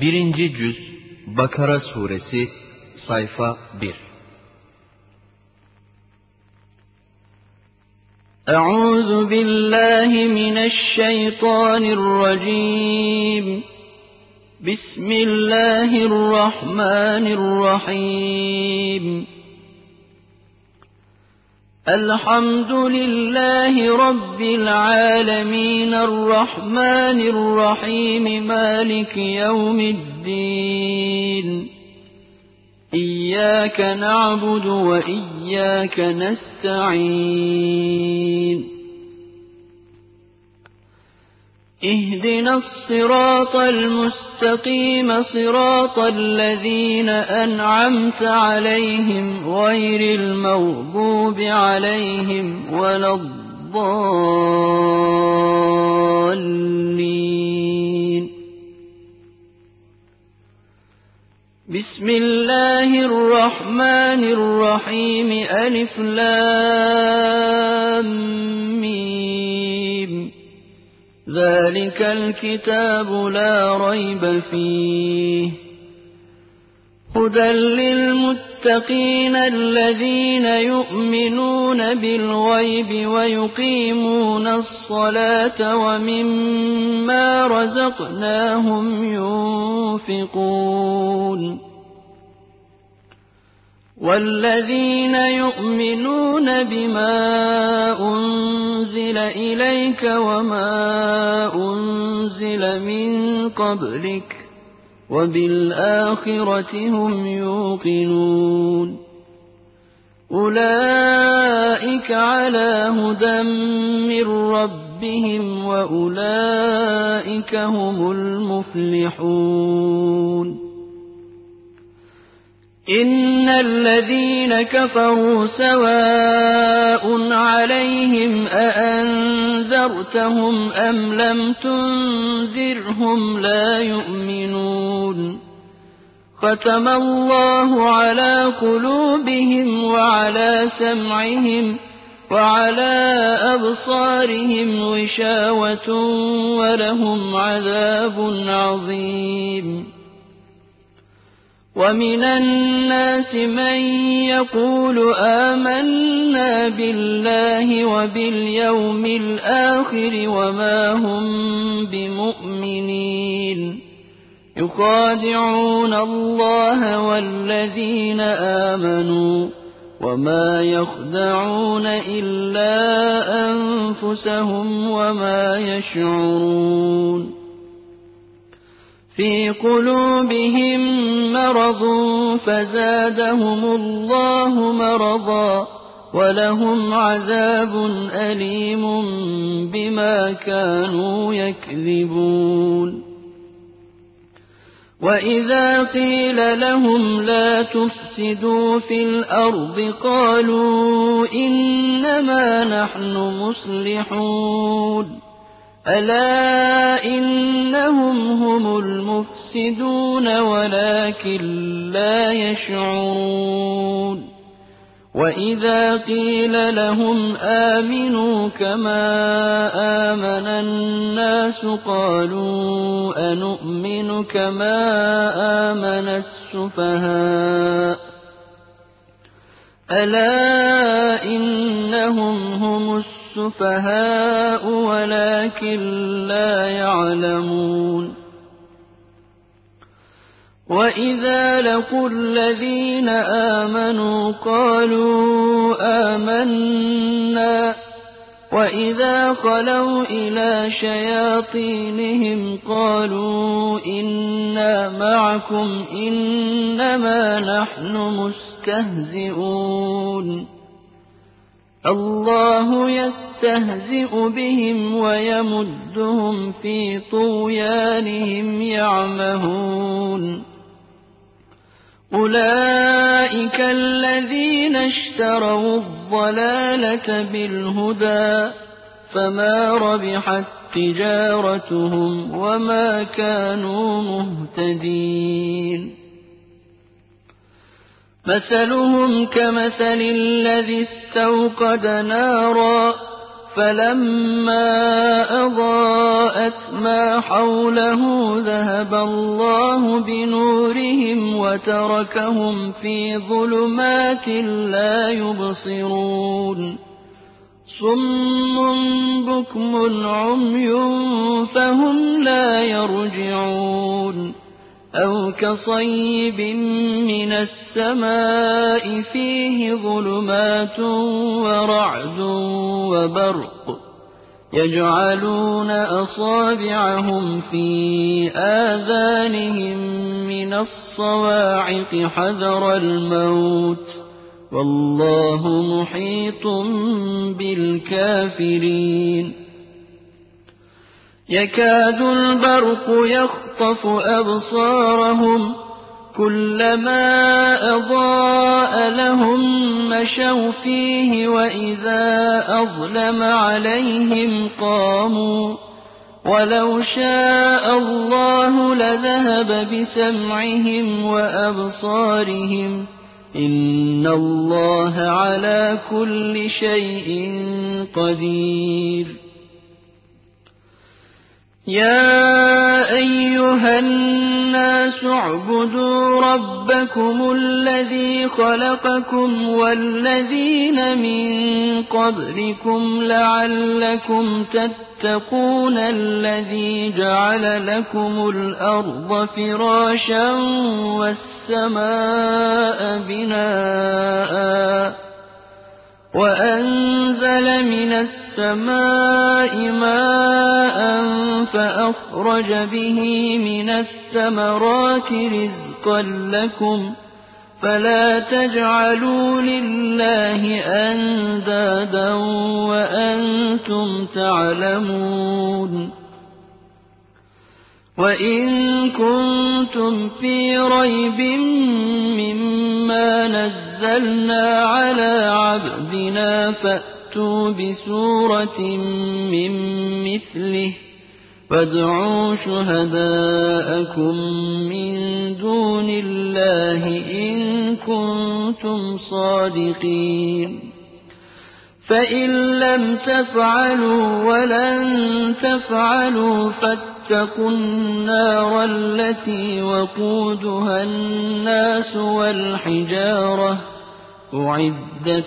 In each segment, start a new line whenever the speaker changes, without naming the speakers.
1. Cüz Bakara Suresi Sayfa 1.
Euzu billahi mineşşeytanirracim. Bismillahirrahmanirrahim. Elhamdülillahi Rabbil alemin. Errahmanirrahim. Maliki yevmiddin. İyyâke na'budu ve iyyâke nesta'in. اهدنا الصراط المستقيم صراط الذين أنعمت عليهم غير المغضوب عليهم ولا الضالين. بسم الله الرحمن الرحيم. ألف لام ميم. ذلك الكتاب لا ريب فيه هدى للمتقين الذين يؤمنون بالغيب ويقيمون الصلاة ومما رزقناهم ينفقون. والذين يؤمنون بما أنزل إليك وما أنزل من قبلك وبالآخرة هم يوقنون. أولئك على هدى من ربهم وأولئك هم المفلحون. إن الذين كفروا سواء عليهم أأنذرتهم أم لم تنذرهم لا يؤمنون. ختم الله على قلوبهم وعلى سمعهم وعلى أبصارهم غشاوة ولهم عذاب عظيم. ومن الناس من يقول آمنا بالله وباليوم الآخر وما هم بمؤمنين. يخادعون الله والذين آمنوا وما يخدعون إلا أنفسهم وما يشعرون. في قلوبهم مرض فزادهم الله مرضا ولهم عذاب أليم بما كانوا يكذبون. وإذا قيل لهم لا تفسدوا في الأرض قالوا إنما نحن مصلحون. ألا إنهم هم المفسدون ولكن لا يشعرون. وإذا قيل لهم آمنوا كما آمن الناس قالوا أنؤمن كما آمن السفهاء. ألا إنهم هم السفهاء ولكن لا يعلمون. وإذا لقوا الذين آمنوا قالوا آمنا وإذا خلوا إلى شياطينهم قالوا إنا معكم إنما نحن مستهزئون. الله يستهزئ بهم ويمدهم في طغيانهم يعمهون. أولئك الذين اشتروا الضلالة بالهدى فما ربحت تجارتهم وما كانوا مهتدين. مثلهم كمثل الذي استوقد نارا فلما أضاءت ما حوله ذهب الله بنورهم وتركهم في ظلمات لا يبصرون صم بكم عمي فهم لا يرجعون أو كصيب من السماء فيه ظلمات ورعد وبرق يجعلون أصابعهم في آذانهم من الصواعق حذر الموت والله محيط بالكافرين يكاد البرق يخطف أبصارهم كلما أضاء لهم مشوا فيه وإذا أظلم عليهم قاموا ولو شاء الله لذهب بسمعهم وأبصارهم إن الله على كل شيء قدير يا أيها الناس اعبدوا ربكم الذي خلقكم والذين من قبلكم لعلكم تتقون الذي جعل لكم الأرض فراشا والسماء بناء وأنزل من السماء ماء فأخرج به من الثمرات رزقا لكم فلا تجعلوا لله أندادا وأنتم تعلمون وإن كنتم في ريب مما نزلنا على عبدنا فأتوا بسورة من مثله وادعوا شهداءكم من دون الله إن كنتم صادقين فإن لم تفعلوا ولن تفعلوا فاتقوا النار التي وقودها الناس والحجارة أعدت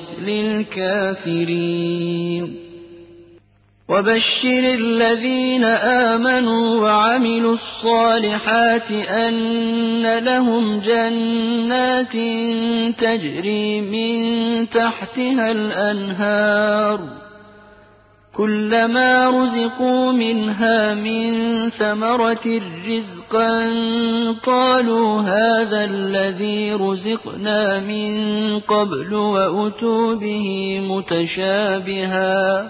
للكافرين وبشر الذين آمنوا وعملوا الصالحات أن لهم جنات تجري من تحتها الأنهار كلما رزقوا منها من ثمرة رزقا قالوا هذا الذي رزقنا من قبل وأتوا به متشابها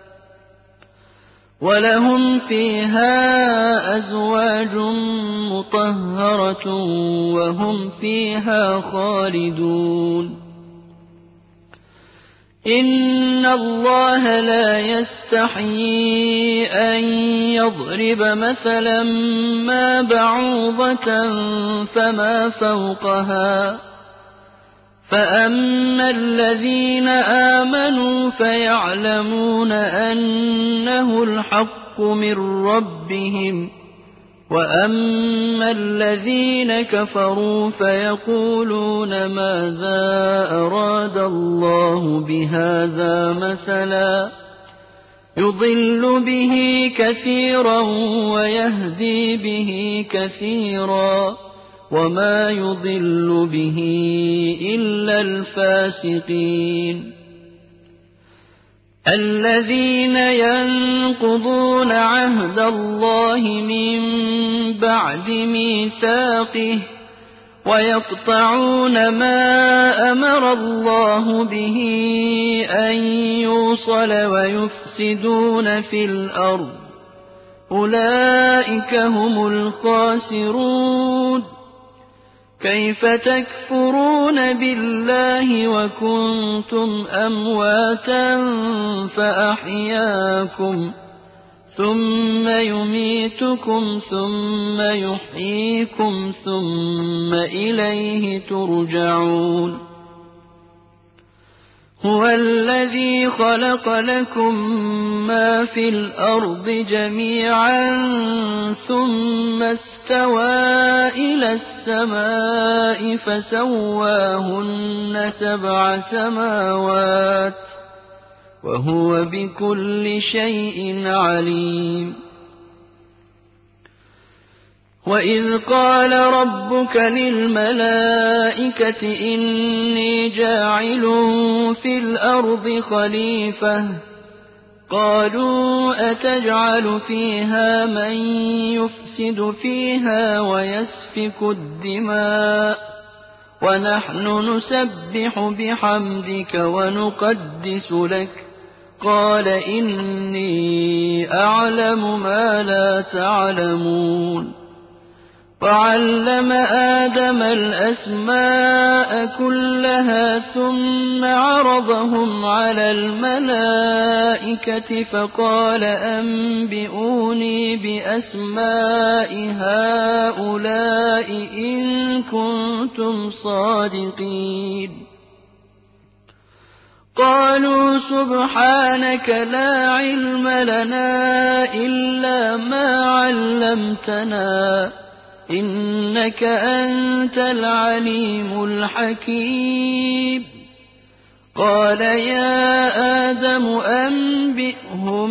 ولهم فيها أزواج مطهرة وهم فيها خالدون إن الله لا يستحيي أن يضرب مثلا ما بعوضة فما فوقها فأما الذين آمنوا فيعلمون أنه الحق من ربهم وأما الذين كفروا فيقولون ماذا أراد الله بهذا مثلا يضل به كثيرا ويهدي به كثيرا وما يضل به إلا الفاسقين الذين ينقضون عهد الله من بعد ميثاقه ويقطعون ما أمر الله به أن يوصل ويفسدون في الأرض أولئك هم الخاسرون كيف تكفرون بالله وكنتم أمواتا فأحياكم ثم يميتكم ثم يحييكم ثم إليه ترجعون هُوَ الَّذِي خَلَقَ لَكُم مَّا فِي الْأَرْضِ جَمِيعًا ثُمَّ اسْتَوَىٰ إِلَى السَّمَاءِ فَسَوَّاهُنَّ سَبْعَ سَمَاوَاتٍ ۚ وَهُوَ بِكُلِّ شَيْءٍ عَلِيمٌ وَإِذْ قَالَ رَبُّكَ لِلْمَلَائِكَةِ إِنِّي جَاعِلٌ فِي الْأَرْضِ خَلِيفَةً ۖ قَالُوا أَتَجْعَلُ فِيهَا مَن يُفْسِدُ فِيهَا وَيَسْفِكُ الدِّمَاءَ وَنَحْنُ نُسَبِّحُ بِحَمْدِكَ وَنُقَدِّسُ لَكَ ۖ قَالَ إِنِّي أَعْلَمُ مَا لَا تَعْلَمُونَ وَعَلَّمَ آدَمَ الْأَسْمَاءَ كُلَّهَا ثُمَّ عَرَضَهُمْ عَلَى الْمَلَائِكَةِ فَقَالَ أَنبِئُونِي بِأَسْمَاءِ هَٰؤُلَاءِ إِن كُنتُمْ صَادِقِينَ قَالُوا سُبْحَانَكَ لَا عِلْمَ لَنَا إِلَّا مَا عَلَّمْتَنَا ۖ إِنَّكَ أَنتَ الْعَلِيمُ الْحَكِيمُ قَالَ يَا آدَمُ أَنبِئْهُم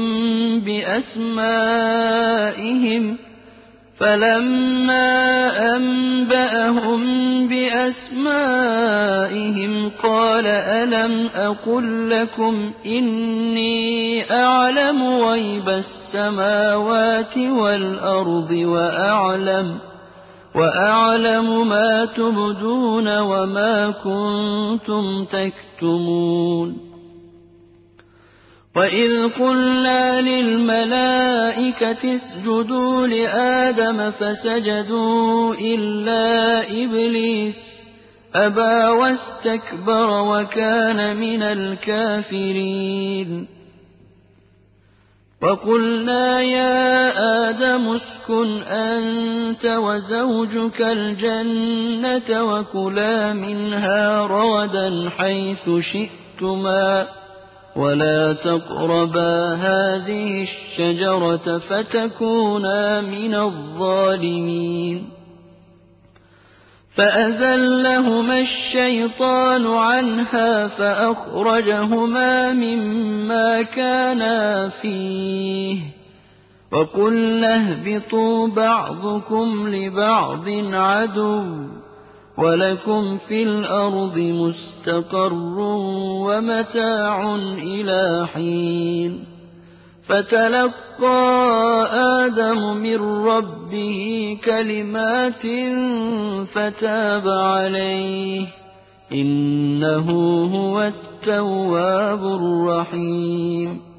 بِأَسْمَائِهِمْ ۖ فَلَمَّا أَنبَأَهُم بِأَسْمَائِهِمْ قَالَ أَلَمْ أَقُل لَّكُمْ إِنِّي أَعْلَمُ غَيْبَ السَّمَاوَاتِ وَالْأَرْضِ وَأَعْلَمُ مَا تُبْدُونَ وَمَا كُنتُمْ تَكْتُمُونَ وَإِذْ قُلْنَا لِلْمَلَائِكَةِ اسْجُدُوا لِآدَمَ فَسَجَدُوا إِلَّا إِبْلِيسَ أَبَىٰ وَاسْتَكْبَرَ وَكَانَ مِنَ الْكَافِرِينَ وَقُلْنَا يَا آدَمُ اسْكُنْ أَنتَ وَزَوْجُكَ الْجَنَّةَ وَكُلَا مِنْهَا رَغَدًا حَيْثُ شِئْتُمَا وَلَا تَقْرَبَا هَٰذِهِ الشَّجَرَةَ فَتَكُونَا مِنَ الظَّالِمِينَ فَأَزَلَّهُمَا الشَّيْطَانُ عَنْهَا فَأَخْرَجَهُمَا مِمَّا كَانَا فِيهِ وَقُلْنَا اهْبِطُوا بَعْضُكُمْ لِبَعْضٍ عَدُوٌّ وَلَكُمْ فِي الْأَرْضِ مُسْتَقَرٌّ وَمَتَاعٌ إِلَىٰ حِينٍ فَتَلَقَّىٰ آدَمُ مِن رَّبِّهِ كَلِمَاتٍ فَتَابَ عَلَيْهِ ۚ إِنَّهُ هُوَ التَّوَّابُ الرَّحِيمُ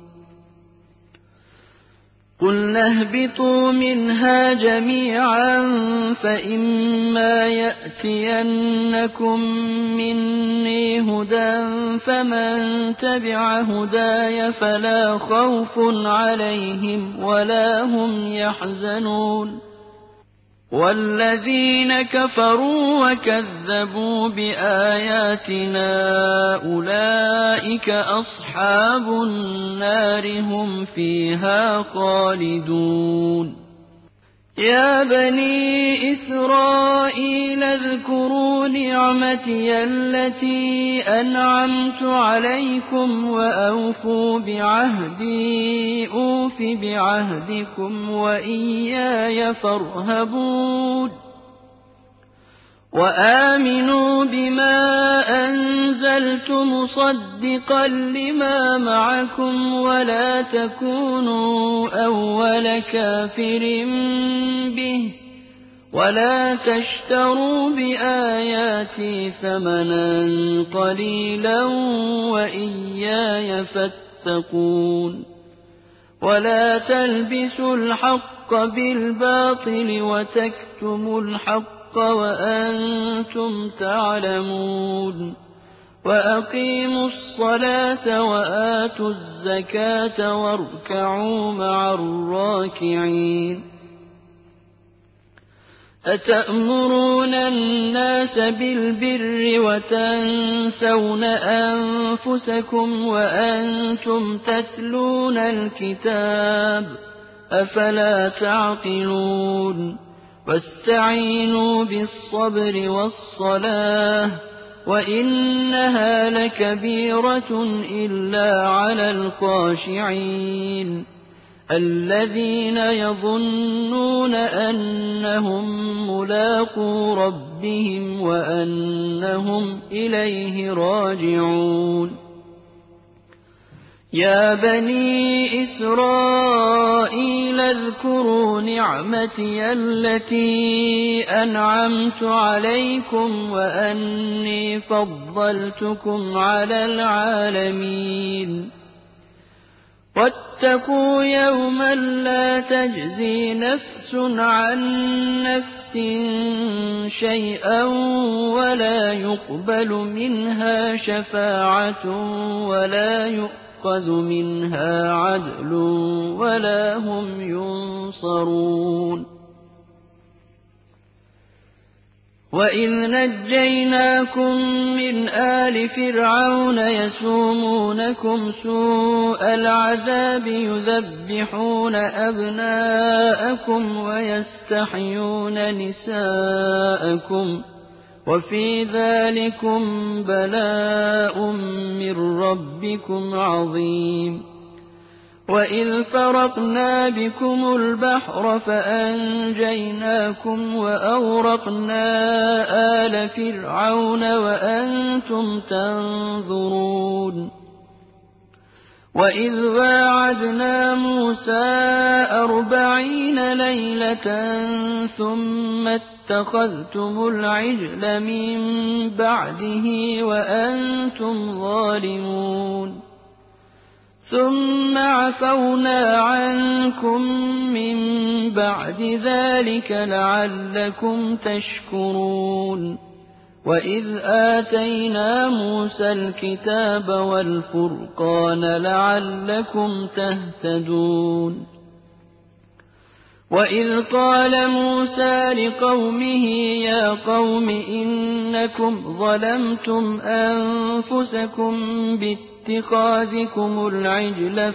قُلْنَا اهْبِطُوا مِنْهَا جَمِيعًا فَإِمَّا يَأْتِيَنَّكُم مِّنِّي هُدًى فَمَن تَبِعَ هُدَايَ فَلَا خَوْفٌ عَلَيْهِمْ وَلَا هُمْ يَحْزَنُونَ وَالَّذِينَ كَفَرُوا وَكَذَّبُوا بِآيَاتِنَا أُولَٰئِكَ أَصْحَابُ النَّارِ هُمْ فِيهَا خَالِدُونَ يَا بَنِي إِسْرَائِيلَ اذْكُرُوا نِعْمَتِيَ الَّتِي أَنْعَمْتُ عَلَيْكُمْ وَأَوْفُوا بِعَهْدِي أُوفِ بِعَهْدِكُمْ وَإِيَّايَ فَارْهَبُونِ وَآمِنُوا بِمَا أَنزَلْتُ مُصَدِّقًا لِّمَا مَعَكُمْ وَلَا تَكُونُوا أَوَّلَ كَافِرٍ بِهِ وَلَا تَشْتَرُوا بِآيَاتِي ثَمَنًا قَلِيلًا وَإِيَّايَ فَاتَّقُونِ وَلَا تَلْبِسُوا الْحَقَّ بِالْبَاطِلِ وَتَكْتُمُوا الْحَقَّ وَأَنتُمْ تَعْلَمُونَ وَأَقِيمُوا الصَّلَاةَ وَآتُوا الزَّكَاةَ وَارْكَعُوا مَعَ الرَّاكِعِينَ أتأمرون الناس بالبر وتنسون أنفسكم وأنتم تتلون الكتاب أفلا تعقلون واستعينوا بالصبر والصلاة وإنها لكبيرة إلا على الخاشعين الذين يظنون أنهم ملاقو ربهم وأنهم إليه راجعون يا بني إسرائيل اذكروا نعمتي التي أنعمت عليكم وأني فضلتكم على العالمين واتقوا يوما لا تجزي نفس عن نفس شيئا ولا يقبل منها شفاعة ولا يؤخذ منها عدل ولا هم ينصرون وإذ نجيناكم من آل فرعون يسومونكم سوء العذاب يذبحون أبناءكم ويستحيون نساءكم وفي ذلكم بلاء من ربكم عظيم وإذ فرقنا بكم البحر فأنجيناكم وأغرقنا آل فرعون وأنتم تنظرون وإذ واعدنا موسى 40 ليلة ثم اتخذتم العجل من بعده وأنتم ظالمون ثم عفونا عنكم من بعد ذلك لعلكم تشكرون وإذ آتينا موسى الكتاب والفرقان لعلكم تهتدون وإذ قال موسى لقومه يا قوم إنكم ظلمتم أنفسكم باتخاذكم العجل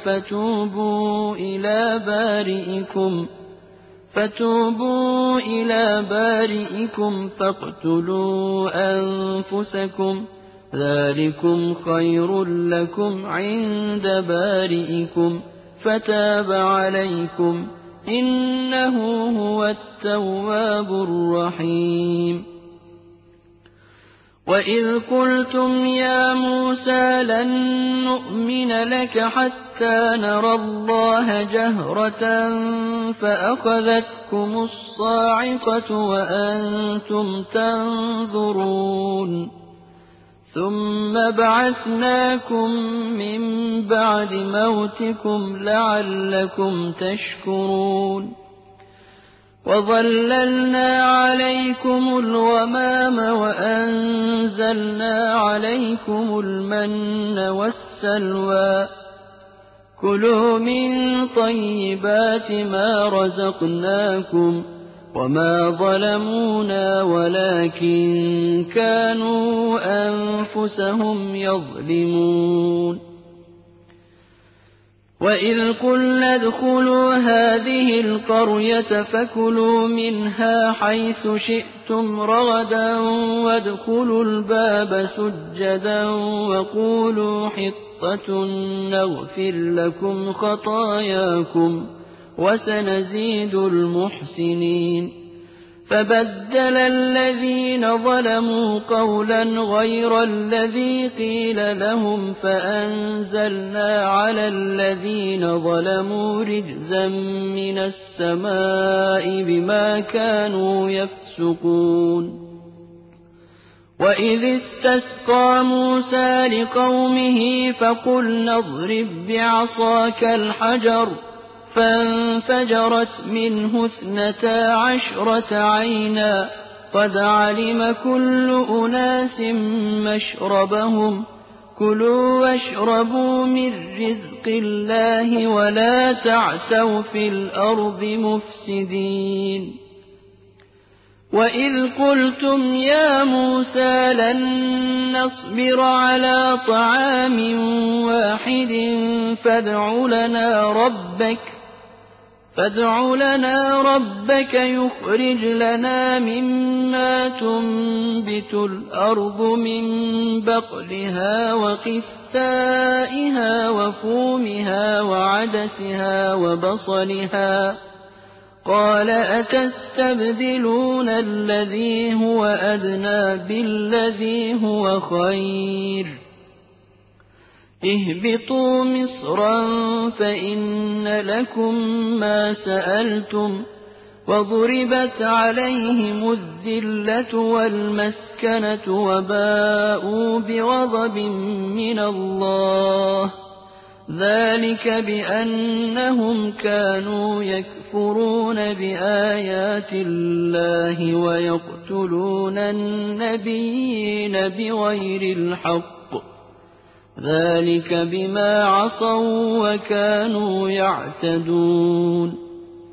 فتوبوا إلى بارئكم فاقتلوا أنفسكم ذلكم خير لكم عند بارئكم فتاب عليكم إنه هو التواب الرحيم وإذ قلتم يا موسى لن نؤمن لك حتى نرى الله جهرة فأخذتكم الصاعقة وأنتم تنظرون ثم بعثناكم من بعد موتكم لعلكم تشكرون وظللنا عليكم الغمام وأنزلنا عليكم المن والسلوى كلوا من طيبات ما رزقناكم وما ظلمونا ولكن كانوا أنفسهم يظلمون وإذ قلنا ادخلوا هذه القرية فكلوا منها حيث شئتم رغدا وادخلوا الباب سجدا وقولوا حطة نغفر لكم خطاياكم وسنزيد المحسنين فبدل الذين ظلموا قولا غير الذي قيل لهم فأنزلنا على الذين ظلموا رجزا من السماء بما كانوا يفسقون وإذ استسقى موسى لقومه فقلنا اضرب بعصاك الحجر فانفجرت منه 12 عينا قد علم كل أناس مشربهم كلوا واشربوا من رزق الله ولا تعثوا في الأرض مفسدين وَإِذْ قُلْتُمْ يَا مُوسَىٰ لَن نَّصْبِرَ عَلَىٰ طَعَامٍ وَاحِدٍ فَادْعُ لَنَا رَبَّكَ يُخْرِجْ لَنَا مِمَّا تُنبِتُ الْأَرْضُ مِن بَقْلِهَا وَقِثَّائِهَا وَفُومِهَا وَعَدَسِهَا وَبَصَلِهَا ۖ قَالَ أَتَسْتَبْدِلُونَ الَّذِي هُوَ أَدْنَىٰ بِالَّذِي هُوَ خَيْرٌ ۚ اهْبِطُوا مِصْرًا فَإِنَّ لَكُم مَّا سَأَلْتُمْ ۗ وَضُرِبَتْ عَلَيْهِمُ الذِّلَّةُ وَالْمَسْكَنَةُ وَبَاءُوا بِغَضَبٍ مِّنَ اللَّهِ ۗ ذَٰلِكَ بِأَنَّهُمْ كَانُوا يَكْفُرُونَ بِآيَاتِ اللَّهِ وَيَقْتُلُونَ النَّبِيِّينَ بِغَيْرِ الْحَقِّ ۗ ذَٰلِكَ بِمَا عَصَوا وَّكَانُوا يَعْتَدُونَ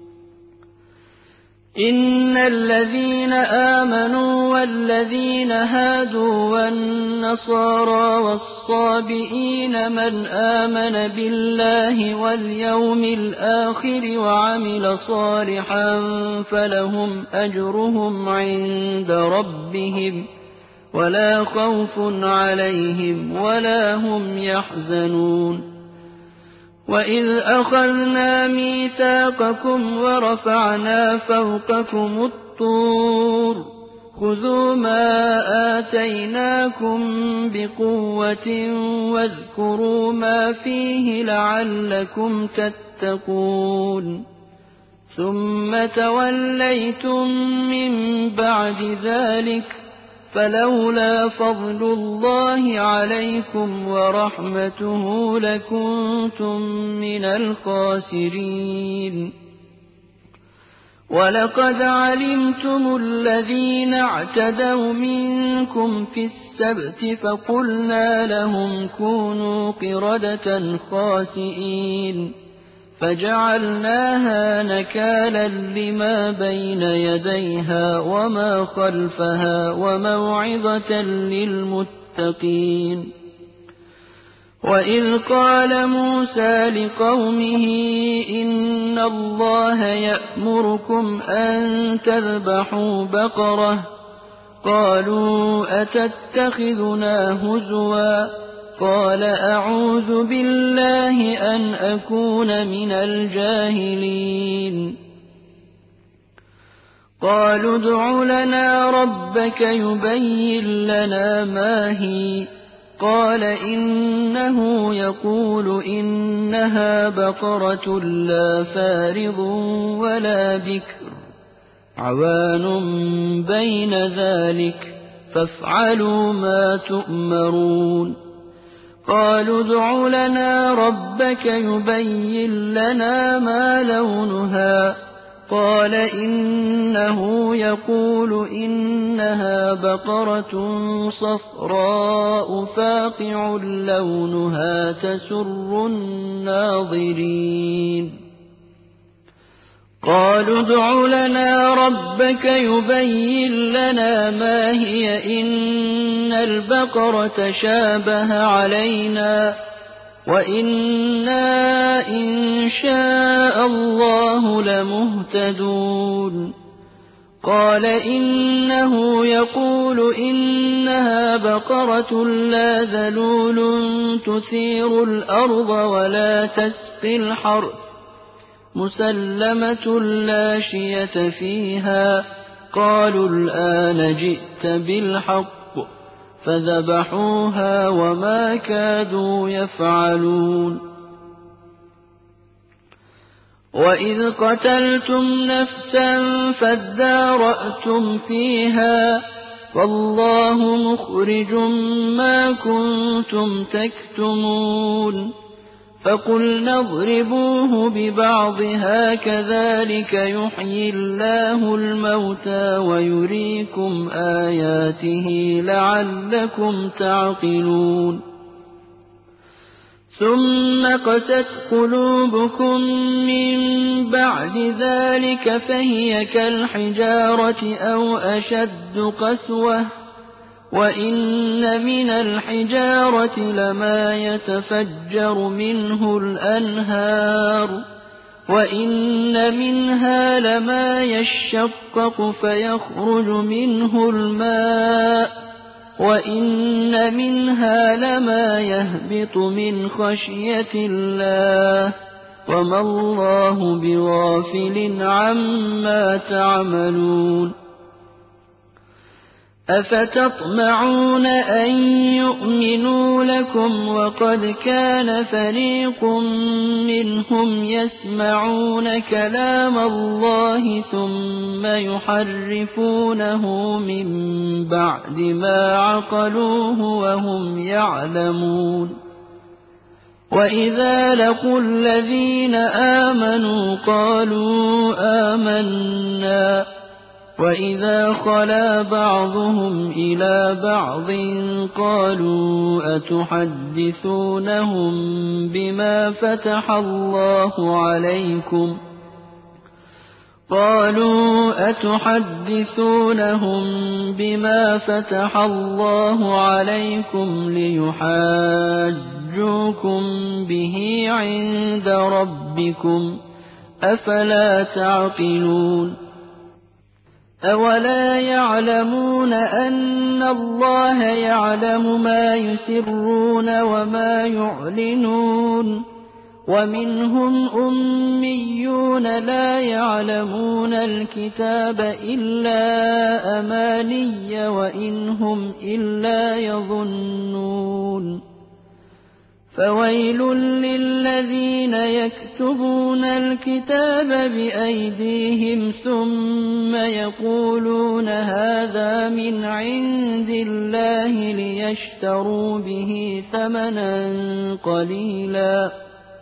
إِنَّ الَّذِينَ آمَنُوا وَالَّذِينَ هَادُوا وَالنَّصَارَىٰ وَالصَّابِئِينَ مَنْ آمَنَ بِاللَّهِ وَالْيَوْمِ الْآخِرِ وَعَمِلَ صَالِحًا فَلَهُمْ أَجْرُهُمْ عِندَ رَبِّهِمْ وَلَا خَوْفٌ عَلَيْهِمْ وَلَا هُمْ يَحْزَنُونَ وَإِذْ أَخَذْنَا مِيثَاقَكُمْ وَرَفَعْنَا فَوْقَكُمُ الطُّورَ خُذُوا مَا آتَيْنَاكُم بِقُوَّةٍ وَاذْكُرُوا مَا فِيهِ لَعَلَّكُمْ تَتَّقُونَ ثُمَّ تَوَلَّيْتُم مِّن بَعْدِ ذَٰلِكَ فَلَوْلَا فَضْلُ اللَّهِ عَلَيْكُمْ وَرَحْمَتُهُ لَكُنتُم مِّنَ الْخَاسِرِينَ وَلَقَدْ عَلِمْتُمُ الَّذِينَ اعْتَدَوْا مِنكُمْ فِي السَّبْتِ فَقُلْنَا لَهُمْ كُونُوا قِرَدَةً خَاسِئِينَ فَجَعَلْنَاهَا نَكَالًا لِّمَا بَيْنَ يَدَيْهَا وَمَا خَلْفَهَا وَمَوْعِظَةً لِّلْمُتَّقِينَ وَإِذْ قَالَ مُوسَىٰ لِقَوْمِهِ إِنَّ اللَّهَ يَأْمُرُكُمْ أَن تَذْبَحُوا بَقَرَةً ۖ قَالُوا أَتَتَّخِذُنَا هُزُوًا ۖ قَالَ أَعُوذُ بِاللَّهِ أَنْ أَكُونَ مِنَ الْجَاهِلِينَ قَالُوا ادْعُ لَنَا رَبَّكَ يُبَيِّن لَّنَا مَا هِيَ قَالَ إِنَّهُ يَقُولُ إِنَّهَا بَقَرَةٌ لَّا فَارِضٌ وَلَا بِكْرٌ عَوَانٌ بَيْنَ ذَٰلِكَ فَافْعَلُوا مَا تُؤْمَرُونَ قَالُوا ادْعُ لَنَا رَبَّكَ يُبَيِّن لَّنَا مَا لَوْنُهَا قَالَ إِنَّهُ يَقُولُ إِنَّهَا بَقَرَةٌ صَفْرَاءُ فَاقِعٌ لَّوْنُهَا تَسُرُّ النَّاظِرِينَ قَالُوا ادْعُ لَنَا رَبَّكَ يُبَيِّن لَّنَا مَا هِيَ إِنَّ الْبَقَرَةَ شَابَهَ عَلَيْنَا وَإِنَّا إِن شَاءَ اللَّهُ لَمُهْتَدُونَ قَالَ إِنَّهُ يَقُولُ إِنَّهَا بَقَرَةٌ لَّا ذَلُولٌ تُثِيرُ الْأَرْضَ وَلَا تَسْقِي الْحَرْثَ مُسَلَّمَةٌ لَّا شِيَةَ فِيهَا قَالُوا الْآنَ جِئْتَ بِالْحَقِّ فَذَبَحُوهَا وَمَا كَادُوا يَفْعَلُونَ وَإِذْ قَتَلْتُمْ نَفْسًا فَادَّارَأْتُمْ فِيهَا وَاللَّهُ مُخْرِجٌ مَّا كُنتُمْ تَكْتُمُونَ فَقُلْنَا اضْرِبُوهُ بِبَعْضِهَا كَذَٰلِكَ يُحْيِي اللَّهُ الْمَوْتَىٰ وَيُرِيكُمْ آيَاتِهِ لَعَلَّكُمْ تَعْقِلُونَ ثم قست قلوبكم من بعد ذلك فهي كالحجارة أو أشد قسوة وإن من الحجارة لما يتفجر منه الأنهار وإن منها لما يشقق فيخرج منه الماء وإن منها لما يهبط من خشية الله وما الله بغافل عما تعملون أفتطمعون أن يؤمنوا لكم وقد كان فريق منهم يسمعون كلام الله ثم يحرفونه من بعد ما عقلوه وهم يعلمون وإذا لقوا الذين آمنوا قالوا آمنا وإذا خلا بعضهم إلى بعض قالوا أتحدثونهم بما فتح الله عليكم ليحاجوكم به عند ربكم أفلا تعقلون أولا يعلمون أن الله يعلم ما يسرون وما يعلنون ومنهم أميون لا يعلمون الكتاب إلا أماني وإن هم إلا يظنون فويل للذين يكتبون الكتاب بأيديهم ثم يقولون هذا من عند الله ليشتروا به ثمنا قليلا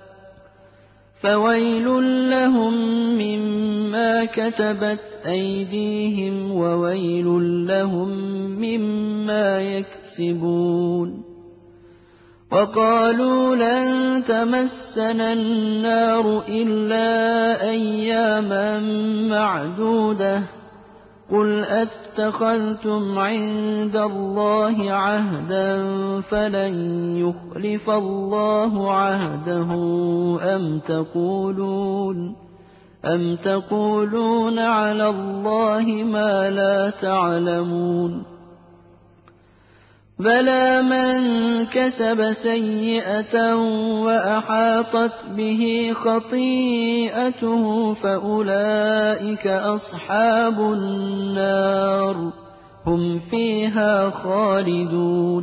فويل لهم مما كتبت أيديهم وويل لهم مما يكسبون وقالوا لن تمسنا النار إلا أياما معدودة قل أتخذتم عند الله عهدا فلن يخلف الله عهده أم تقولون على الله ما لا تعلمون بلى من كسب سيئة وأحاطت به خطيئته فأولئك أصحاب النار هم فيها خالدون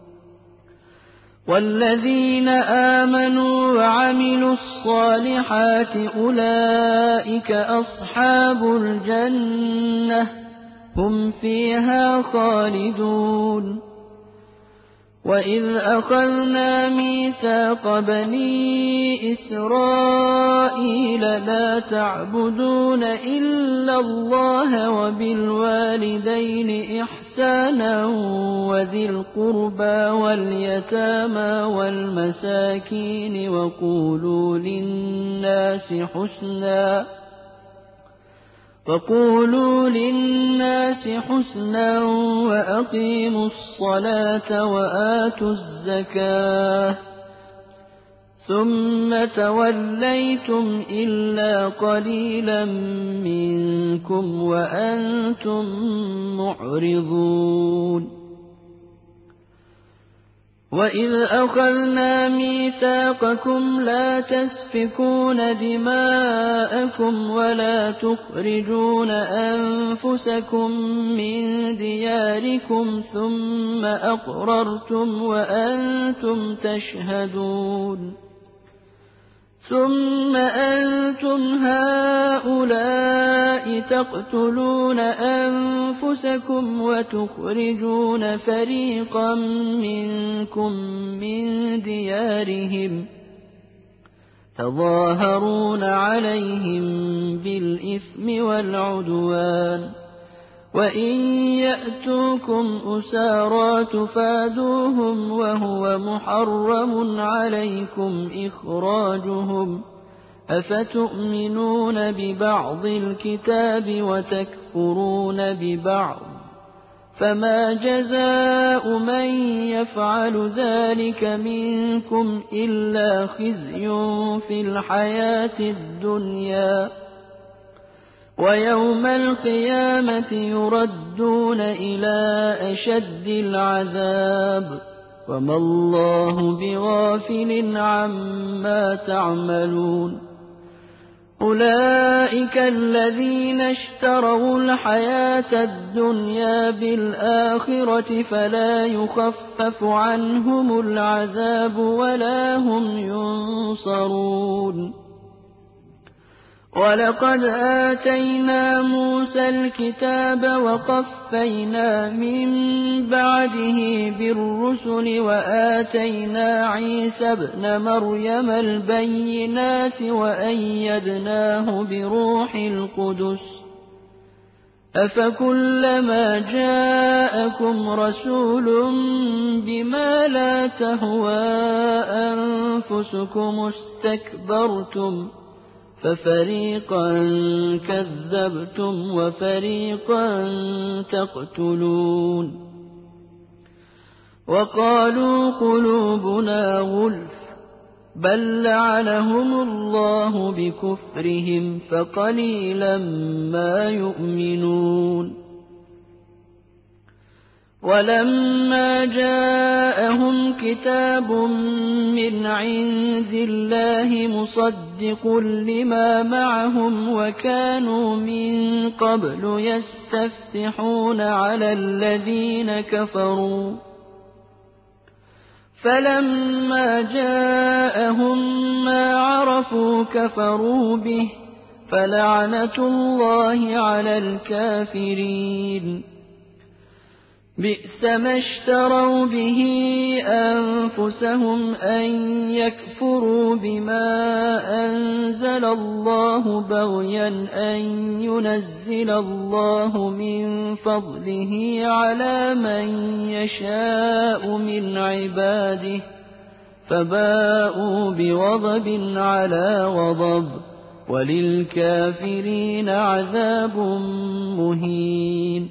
والذين آمنوا وعملوا الصالحات أولئك أصحاب الجنة هم فيها خالدون وإذ أخذنا ميثاق بني إسرائيل لا تعبدون إلا الله وبالوالدين إحسانا وذي القربى واليتامى والمساكين وقولوا للناس حسنا وأقيموا الصلاة وآتوا الزكاة ثم توليتم إلا قليلا منكم وأنتم معرضون وإذ أخذنا ميثاقكم لا تسفكون دماءكم ولا تخرجون أنفسكم من دياركم ثم أقررتم وأنتم تشهدون ثم أنتم هؤلاء تقتلون أنفسكم وتخرجون فريقا منكم من ديارهم تظاهرون عليهم بالإثم والعدوان وَإِن يَأْتُوكُمْ أُسَارَىٰ تُفَادُوهُمْ وَهُوَ مُحَرَّمٌ عَلَيْكُمْ إِخْرَاجُهُمْ ۚ أَفَتُؤْمِنُونَ بِبَعْضِ الْكِتَابِ وَتَكْفُرُونَ بِبَعْضٍ ۚ فَمَا جَزَاءُ مَن يَفْعَلُ ذَٰلِكَ مِنكُمْ إِلَّا خِزْيٌ فِي الْحَيَاةِ الدُّنْيَا ۖ وَيَوْمَ الْقِيَامَةِ يُرَدُّونَ إِلَىٰ أَشَدِّ الْعَذَابِ ۗ وَمَا اللَّهُ بِغَافِلٍ عَمَّا تَعْمَلُونَ أُولَٰئِكَ الَّذِينَ اشْتَرَوُا الْحَيَاةَ الدُّنْيَا بِالْآخِرَةِ فَلَا يُخَفَّفُ عَنْهُمُ الْعَذَابُ وَلَا هُمْ يُنصَرُونَ وَلَقَدْ آتَيْنَا مُوسَى الْكِتَابَ وَقَفَّيْنَا مِن بَعْدِهِ بِالرُّسُلِ وَآتَيْنَا عِيسَى ابْنَ مَرْيَمَ الْبَيِّنَاتِ وَأَيَّدْنَاهُ بِرُوحِ الْقُدُسِ ۗ أَفَكُلَّمَا جَاءَكُمْ رَسُولٌ بِمَا لَا تَهْوَىٰ أَنفُسُكُمُ اسْتَكْبَرْتُمْ فَفَرِيقًا كَذَّبْتُمْ وَفَرِيقًا تَقْتُلُونَ وَقَالُوا قُلُوبُنَا غُلْفٌ ۚ بَل لَّعَنَهُمُ اللَّهُ بِكُفْرِهِمْ فَقَلِيلًا مَّا يُؤْمِنُونَ وَلَمَّا جَاءَهُمْ كِتَابٌ مِّنْ عِندِ اللَّهِ مُصَدِّقٌ لِّمَا مَعَهُمْ وَكَانُوا مِن قَبْلُ يَسْتَفْتِحُونَ عَلَى الَّذِينَ كَفَرُوا فَلَمَّا جَاءَهُم مَّا عَرَفُوا كَفَرُوا بِهِ ۚ فَلَعْنَةُ اللَّهِ عَلَى الْكَافِرِينَ بِئْسَ مَا اشْتَرَوْا بِهِ أَنفُسَهُمْ أَن يَكْفُرُوا بِمَا أَنزَلَ اللَّهُ بَغْيًا أَن يُنَزِّلَ اللَّهُ مِن فَضْلِهِ عَلَىٰ مَن يَشَاءُ مِنْ عِبَادِهِ ۖ فَبَاءُوا بِغَضَبٍ عَلَىٰ غَضَبٍ ۚ وَلِلْكَافِرِينَ عَذَابٌ مُّهِينٌ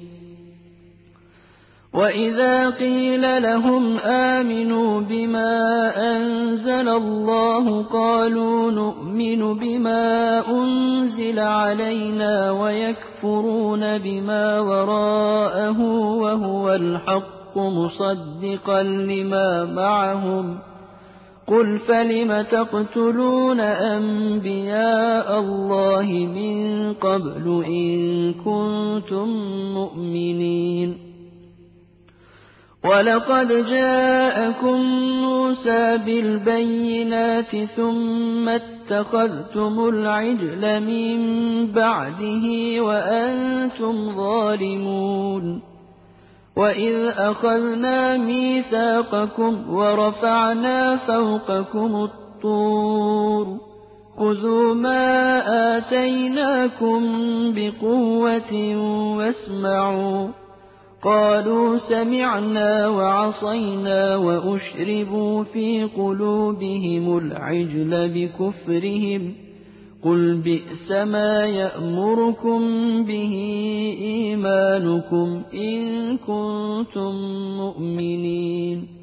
وَإِذَا قِيلَ لَهُمْ آمِنُوا بِمَا أَنزَلَ اللَّهُ قَالُوا نُؤْمِنُ بِمَا أُنزِلَ عَلَيْنَا وَيَكْفُرُونَ بِمَا وَرَاءَهُ وَهُوَ الْحَقُّ مُصَدِّقًا لِّمَا مَعَهُمْ ۗ قُلْ فَلِمَ تَقْتُلُونَ أَنبِيَاءَ اللَّهِ مِن قَبْلُ إِن كُنتُم مُّؤْمِنِينَ وَلَقَدْ جَاءَكُم مُّوسَىٰ بِالْبَيِّنَاتِ ثُمَّ اتَّخَذْتُمُ الْعِجْلَ مِن بَعْدِهِ وَأَنتُمْ ظَالِمُونَ وَإِذْ أَخَذْنَا مِيثَاقَكُمْ وَرَفَعْنَا فَوْقَكُمُ الطُّورَ خُذُوا مَا آتَيْنَاكُم بِقُوَّةٍ وَاسْمَعُوا ۖ قَالُوا سَمِعْنَا وَعَصَيْنَا وَأُشْرِبُوا فِي قُلُوبِهِمُ الْعِجْلَ بِكُفْرِهِمْ ۚ قُلْ بِئْسَ مَا يَأْمُرُكُم بِهِ إِيمَانُكُمْ إِن كُنتُم مُّؤْمِنِينَ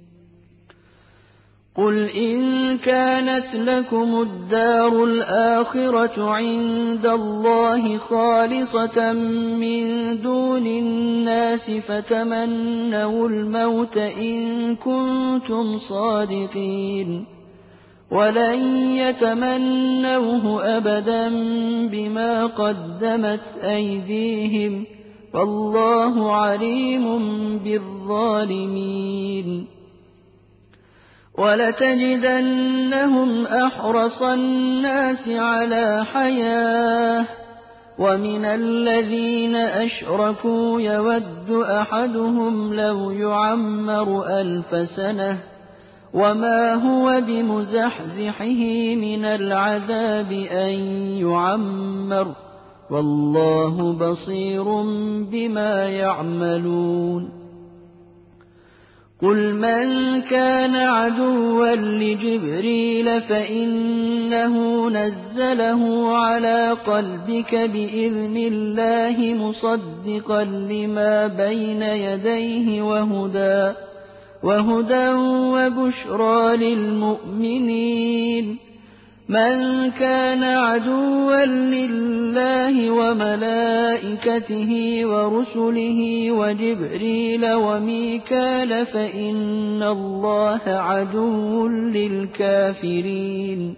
قُلْ إِن كَانَتْ لَكُمُ الدَّارُ الْآخِرَةُ عِندَ اللَّهِ خَالِصَةً مِّن دُونِ النَّاسِ فَتَمَنَّوُا الْمَوْتَ إِن كُنتُمْ صَادِقِينَ وَلَن يَتَمَنَّوْهُ أَبَدًا بِمَا قَدَّمَتْ أَيْدِيهِمْ ۗ وَاللَّهُ عَلِيمٌ بِالظَّالِمِينَ وَلَتَجِدَنَّهُمْ أَحْرَصَ النَّاسِ عَلَىٰ حَيَاةٍ ۖ وَمِنَ الَّذِينَ أَشْرَكُوا يَوَدُّ أَحَدُهُمْ لَوْ يُعَمَّرُ 1000 سَنَةٍ وَمَا هُوَ بِمُزَحْزِحِهِ مِنَ الْعَذَابِ أَن يُعَمَّرَ ۗ وَاللَّهُ بَصِيرٌ بِمَا يَعْمَلُونَ قُلْ مَن كَانَ عَدُوًّا لِّجِبْرِيلَ فَإِنَّهُ نَزَّلَهُ عَلَىٰ قَلْبِكَ بِإِذْنِ اللَّهِ مُصَدِّقًا لِّمَا بَيْنَ يَدَيْهِ وَهُدًى وَبُشْرَىٰ لِلْمُؤْمِنِينَ مَن كَانَ عَدُوًّا لِّلَّهِ وَمَلَائِكَتِهِ وَرُسُلِهِ وَجِبْرِيلَ وَمِيكَالَ فَإِنَّ اللَّهَ عَدُوٌّ لِّلْكَافِرِينَ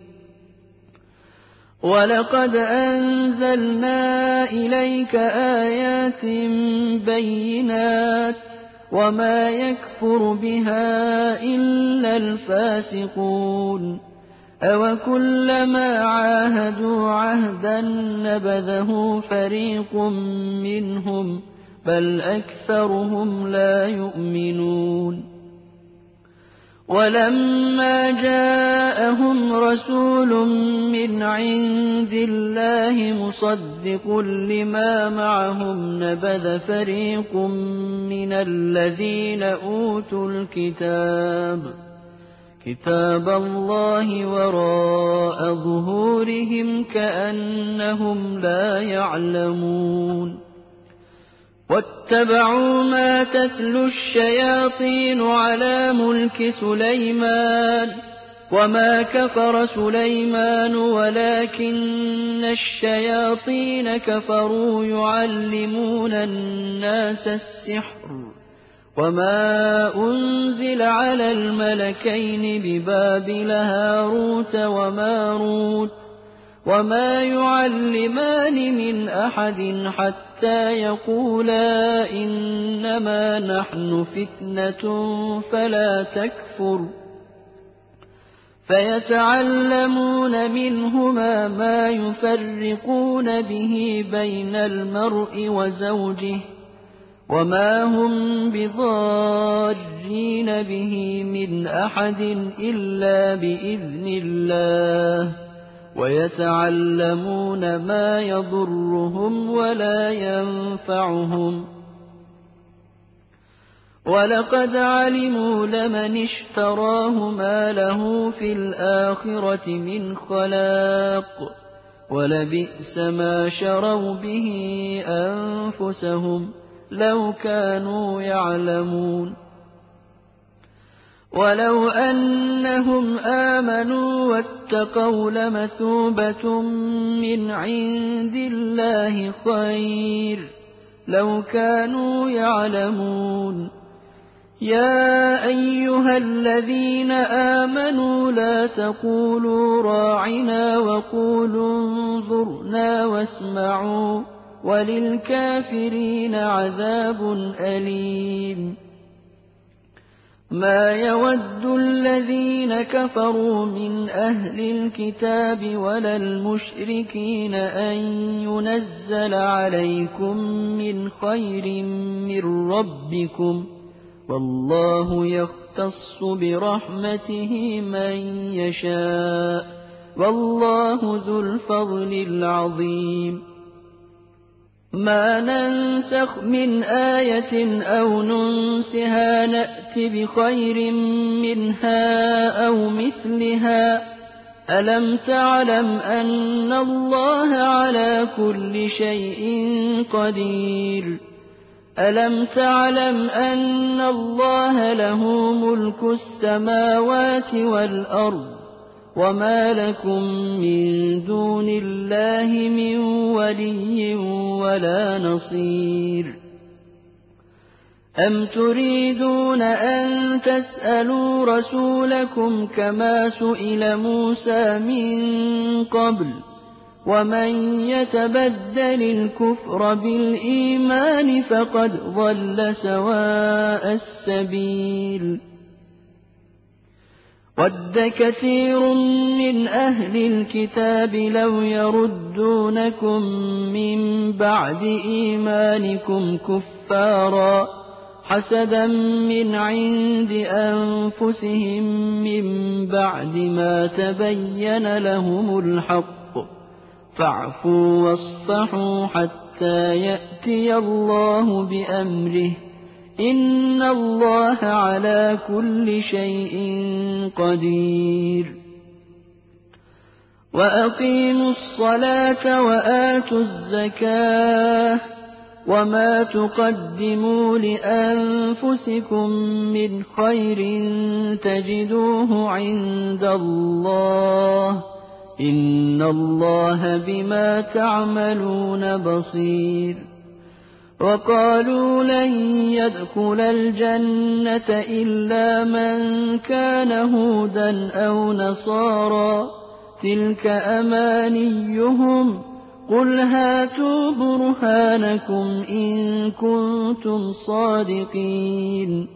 وَلَقَدْ أَنزَلْنَا إِلَيْكَ آيَاتٍ بَيِّنَاتٍ وَمَا يَكْفُرُ بِهَا إِلَّا الْفَاسِقُونَ أَوَكُلَّمَا عَاهَدُوا عَهْدًا نَّبَذَهُ فَرِيقٌ مِّنْهُم بَلْ أَكْثَرُهُمْ لَا يُؤْمِنُونَ وَلَمَّا جَاءَهُمْ رَسُولٌ مِّنْ عِندِ اللَّهِ مُصَدِّقٌ لِّمَا مَعَهُمْ نَبَذَ فَرِيقٌ مِّنَ الَّذِينَ أُوتُوا كِتَابَ اللَّهِ وَرَاءَ ظُهُورِهِمْ كَأَنَّهُمْ لَا يَعْلَمُونَ وَاتَّبَعُوا مَا تَتْلُو الشَّيَاطِينُ عَلَىٰ مُلْكِ سُلَيْمَانَ وَمَا كَفَرَ سُلَيْمَانُ وَلَٰكِنَّ الشَّيَاطِينَ كَفَرُوا يُعَلِّمُونَ النَّاسَ السِّحْرَ وَمَا أُنزِلَ عَلَى الْمَلَكَيْنِ بِبَابِلَ هَارُوتَ وَمَارُوتَ وَمَا يُعَلِّمَانِ مِنْ أَحَدٍ حَتَّىٰ يَقُولَا إِنَّمَا نَحْنُ فِتْنَةٌ فَلَا تَكْفُرْ فَيَتَعَلَّمُونَ مِنْهُمَا مَا يُفَرِّقُونَ بِهِ بَيْنَ الْمَرْءِ وَزَوْجِهِ وَمَا هُم بِضَارِّينَ بِهِ مِنْ أَحَدٍ إِلَّا بِإِذْنِ اللَّهِ وَيَتَعَلَّمُونَ مَا يَضُرُّهُمْ وَلَا يَنفَعُهُمْ وَلَقَدْ عَلِمُوا لَمَنِ اشْتَرَاهُ مَا لَهُ فِي الْآخِرَةِ مِنْ خَلَاقٍ وَلَبِئْسَ مَا شَرَوْا بِهِ أَنفُسَهُمْ لَوْ كَانُوا يَعْلَمُونَ وَلَوْ أَنَّهُمْ آمَنُوا وَاتَّقَوْا لَمَثُوبَةٌ مِّنْ عِندِ اللَّهِ خَيْرٌ لَوْ كَانُوا يَعْلَمُونَ يَا أَيُّهَا الَّذِينَ آمَنُوا لَا تَقُولُوا رَاعِنَا وَقُولُوا انظُرْنَا وَاسْمَعُوا وَلِلْكَافِرِينَ عَذَابٌ أَلِيمٌ مَا يَوَدُّ الَّذِينَ كَفَرُوا مِنْ أَهْلِ الْكِتَابِ وَلَا الْمُشْرِكِينَ أَن يُنَزَّلَ عَلَيْكُم مِّنْ خَيْرٍ مِّن رَّبِّكُمْ وَاللَّهُ يَخْتَصُّ بِرَحْمَتِهِ مَن يَشَاءُ وَاللَّهُ ذُو الْفَضْلِ الْعَظِيمِ مَا نَنسَخْ مِنْ آيَةٍ أَوْ نُنسِهَا نَأْتِ بِخَيْرٍ مِّنْهَا أَوْ مِثْلِهَا ۗ أَلَمْ تَعْلَمْ أَنَّ اللَّهَ عَلَىٰ كُلِّ شَيْءٍ قَدِيرٌ أَلَمْ تَعْلَمْ أَنَّ اللَّهَ لَهُ مُلْكُ السَّمَاوَاتِ وَالْأَرْضِ وَمَا لَكُم مِّن دُونِ اللَّهِ مِن وَلِيٍّ وَلَا نَصِيرٍ أَمْ تُرِيدُونَ أَن تَسْأَلُوا رَسُولَكُمْ كَمَا سُئِلَ مُوسَىٰ مِن قَبْلُ ۗ وَمَن يَتَبَدَّلِ الْكُفْرَ بِالْإِيمَانِ فَقَدْ ضَلَّ سَوَاءَ السَّبِيلِ وَدَّ كَثِيرٌ مِّنْ أَهْلِ الْكِتَابِ لَوْ يَرُدُّونَكُم مِّن بَعْدِ إِيمَانِكُمْ كُفَّارًا حَسَدًا مِّنْ عِندِ أَنفُسِهِم مِّن بَعْدِ مَا تَبَيَّنَ لَهُمُ الْحَقُّ فاعفوا واصفحوا حتى يأتي الله بأمره إن الله على كل شيء قدير وأقيموا الصلاة وآتوا الزكاة وما تقدموا لأنفسكم من خير تجدوه عند الله إن الله بما تعملون بصير وقالوا لن يدخل الجنة إلا من كان هودا أو نصارى تلك أمانيهم قل هاتوا برهانكم إن كنتم صادقين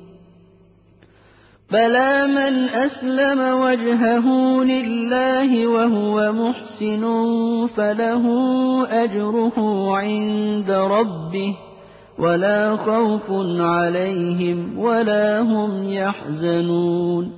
بلى من أسلم وجهه لله وهو محسن فله أجره عند ربه ولا خوف عليهم ولا هم يحزنون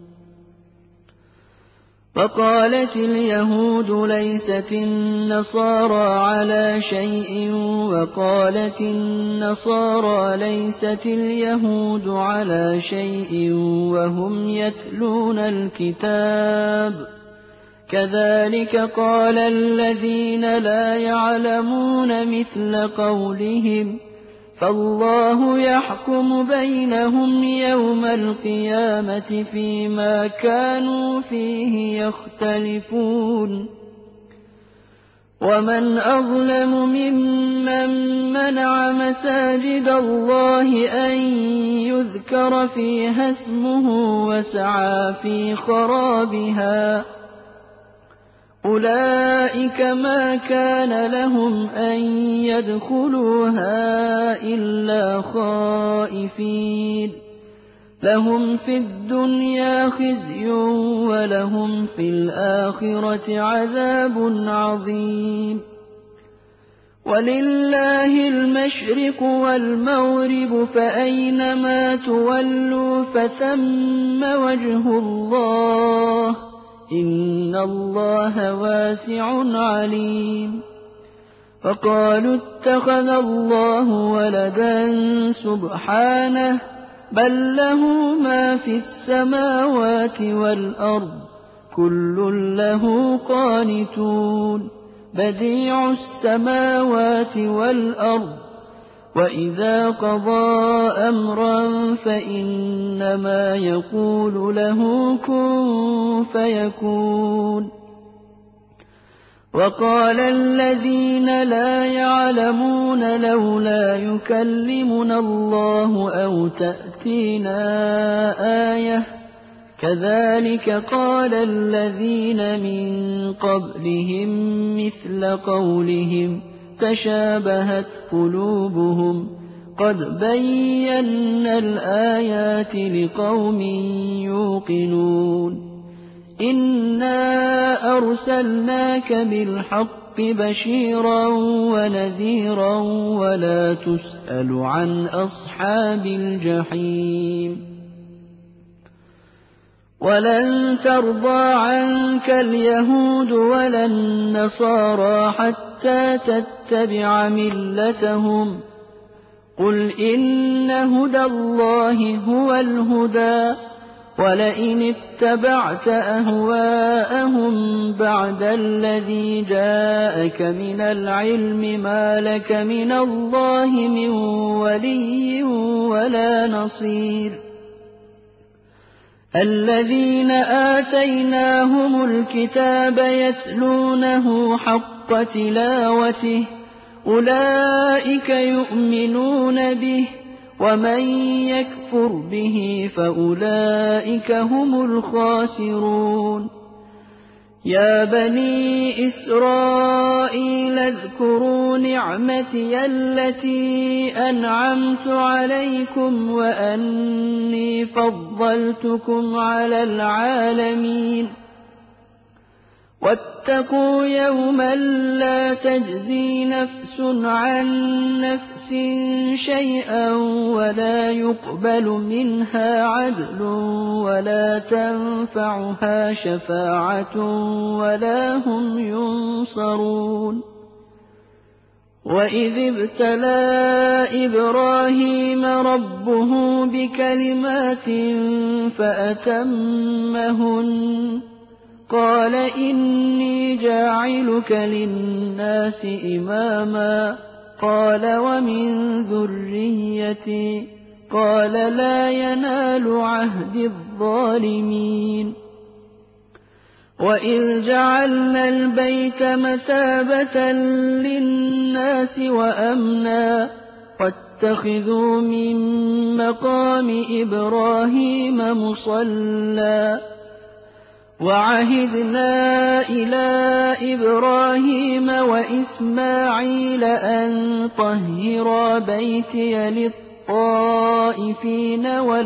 وقالت اليهود ليست النصارى على شيء وقالت النصارى ليست اليهود على شيء وهم يتلون الكتاب كذلك قال الذين لا يعلمون مثل قولهم فالله يحكم بينهم يوم القيامة فيما كانوا فيه يختلفون ومن أظلم ممن منع مساجد الله أن يذكر فيها اسمه وسعى في خرابها أولئك ما كان لهم أن يدخلوها إلا خائفين لهم في الدنيا خزي ولهم في الآخرة عذاب عظيم ولله المشرق والمغرب فأينما تولوا فثم وجه الله إن الله واسع عليم فقالوا اتخذ الله ولدا سبحانه بل له ما في السماوات والأرض كل له قانتون بديع السماوات والأرض وإذا قضى أمرا فإنما يقول له كن فيكون وقال الذين لا يعلمون لولا يكلمنا الله أو تأتينا آية كذلك قال الذين من قبلهم مثل قولهم تشابهت قلوبهم قد بينا الآيات لقوم يوقنون إنا أرسلناك بالحق بشيرا ونذيرا ولا تسأل عن أصحاب الجحيم ولن ترضى عنك اليهود ولا النصارى حتى تتبع ملتهم قل إن هدى الله هو الهدى ولئن اتبعت أهواءهم بعد الذي جاءك من العلم ما لك من الله من ولي ولا نصير الذين آتيناهم الكتاب يتلونه حق تلاوته أولئك يؤمنون به ومن يكفر به فأولئك هم الخاسرون يا بني إسرائيل اذكروا نعمتي التي أنعمت عليكم وأني فضلتكم على العالمين واتقوا يوما لا تجزي نفس عن نفس شيئا ولا يقبل منها عدل ولا تنفعها شفاعة ولا هم ينصرون وإذ ابتلى إبراهيم ربه بكلمات فأتمهن قال إني جاعلك للناس إماما قال ومن ذريتي قال لا ينال عهد الظالمين وإذ جعلنا البيت مثابة للناس وأمنا واتخذوا من مقام إبراهيم مصلى وعهدنا إلى إبراهيم وإسماعيل أن طهرا بيتي للطائفين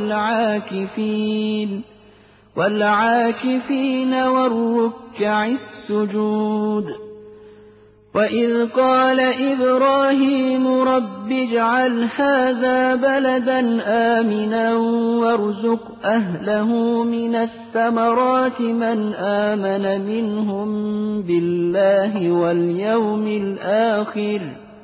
والعاكفين والركع السجود وإذ قال إبراهيم رب اجعل هذا بلدا آمنا وارزق أهله من الثمرات من آمن منهم بالله واليوم الآخر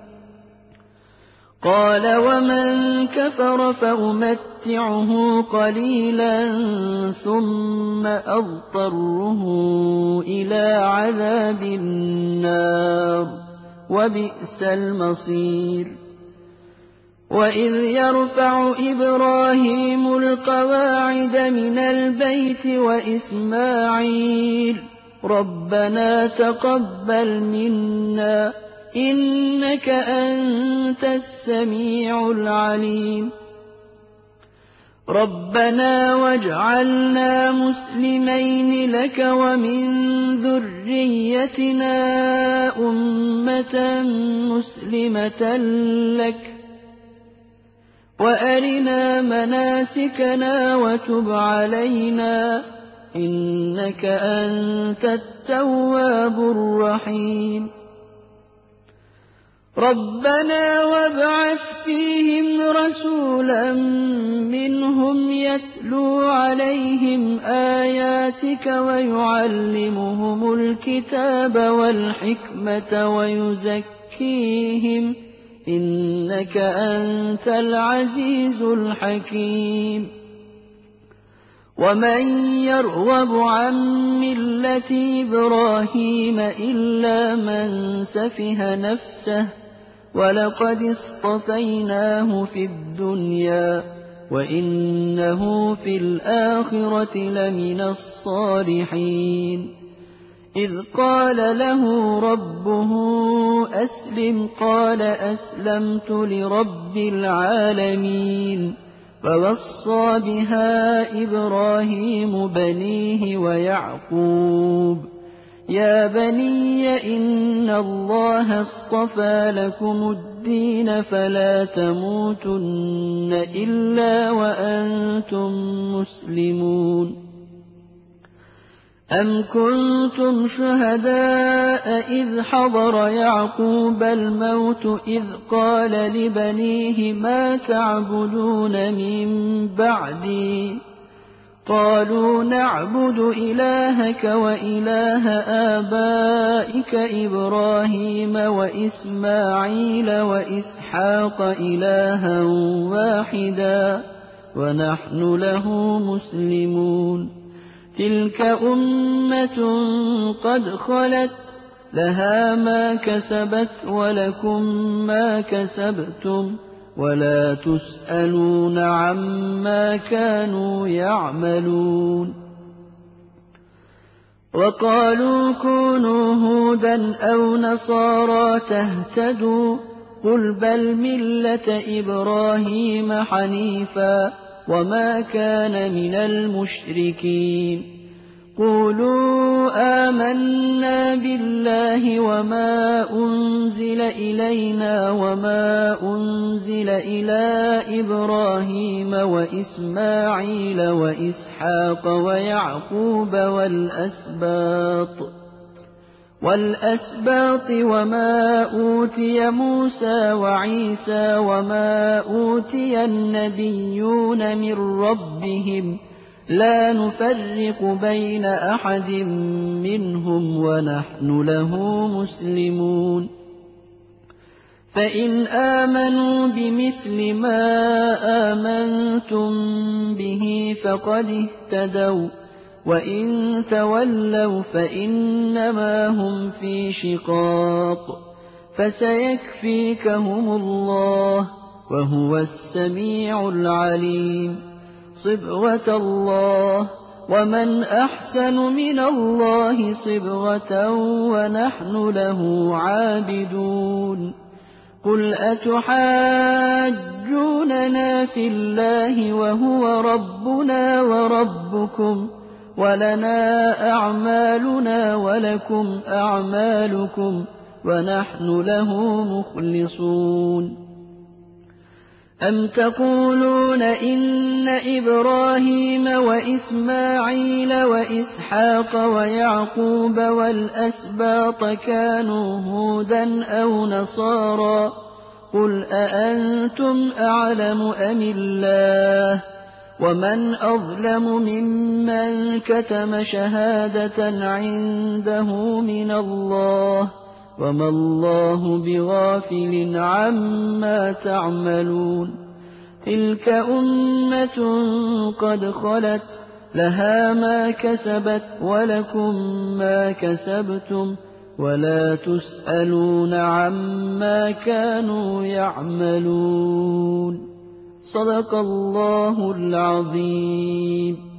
قال ومن كفر فأمتعه قليلا ثم أضطره إلى عذاب النار وبئس المصير وإذ يرفع إبراهيم القواعد من البيت وإسماعيل ربنا تقبل منا إنك أنت السميع العليم ربنا واجعلنا مسلمين لك ومن ذريتنا أمة مسلمة لك وأرنا مناسكنا وتب علينا إنك أنت التواب الرحيم ربنا وابعث فيهم رسولا منهم يتلو عليهم آياتك ويعلمهم الكتاب والحكمة ويزكيهم إنك أنت العزيز الحكيم ومن يرغب عن ملة إبراهيم إلا من سفه نفسه ولقد اصطفيناه في الدنيا وإنه في الآخرة لمن الصالحين إذ قال له ربه أسلم قال أسلمت لرب العالمين فوصى بها إبراهيم بنيه ويعقوب يا بني إن الله اصطفى لكم الدين فلا تموتن إلا وأنتم مسلمون أم كنتم شهداء إذ حضر يعقوب الموت إذ قال لبنيه ما تعبدون من بعدي قالوا نعبد إلهك وإله آبائك إبراهيم وإسماعيل وإسحاق إلها واحدا ونحن له مسلمون تلك أمة قد خلت لها ما كسبت ولكم ما كسبتم ولا تسألون عما كانوا يعملون وقالوا كونوا هودا أو نصارى تهتدوا قل بل ملة إبراهيم حنيفا وما كان من المشركين قولوا آمنا بالله وما أنزل إلينا وما أنزل إلى إبراهيم وإسماعيل وإسحاق ويعقوب والأسباط وَالْأَسْبَاطِ وَمَا أُوتِيَ مُوسَىٰ وَعِيسَىٰ وَمَا أُوتِيَ النَّبِيُّونَ مِن رَّبِّهِمْ لَا نُفَرِّقُ بَيْنَ أَحَدٍ مِّنْهُمْ وَنَحْنُ لَهُ مُسْلِمُونَ فَإِنْ آمَنُوا بِمِثْلِ مَا آمَنتُم بِهِ فَقَدِ اهْتَدَوا ۖ وَإِن تَوَلَّوْا فَإِنَّمَا هُمْ فِي شِقَاقٍ فَسَيَكْفِيكَهُمُ اللَّهُ ۚ وَهُوَ السَّمِيعُ الْعَلِيمُ صِبْغَةَ اللَّهِ ۖ وَمَنْ أَحْسَنُ مِنَ اللَّهِ صِبْغَةً ۖ وَنَحْنُ لَهُ عَابِدُونَ قُلْ أَتُحَاجُّونَنَا فِي اللَّهِ وَهُوَ رَبُّنَا وَرَبُّكُمْ وَلَنَا أَعْمَالُنَا وَلَكُمْ أَعْمَالُكُمْ وَنَحْنُ لَهُ مُخْلِصُونَ أَمْ تَقُولُونَ إِنَّ إِبْرَاهِيمَ وَإِسْمَاعِيلَ وَإِسْحَاقَ وَيَعْقُوبَ وَالْأَسْبَاطَ كَانُوا هُودًا أَوْ نَصَارَىٰ ۗ قُلْ أَأَنتُمْ أَعْلَمُ أَمِ اللَّهُ ۗ وَمَنْ أَظْلَمُ مِمَّن كَتَمَ شَهَادَةً عِندَهُ مِنَ اللَّهِ ۗ وَمَا اللَّهُ بِغَافِلٍ عَمَّا تَعْمَلُونَ تِلْكَ أُمَّةٌ قَدْ خَلَتْ لَهَا مَا كَسَبَتْ وَلَكُم مَّا كَسَبْتُمْ وَلَا تُسْأَلُونَ عَمَّا كَانُوا يَعْمَلُونَ صدق الله العظيم.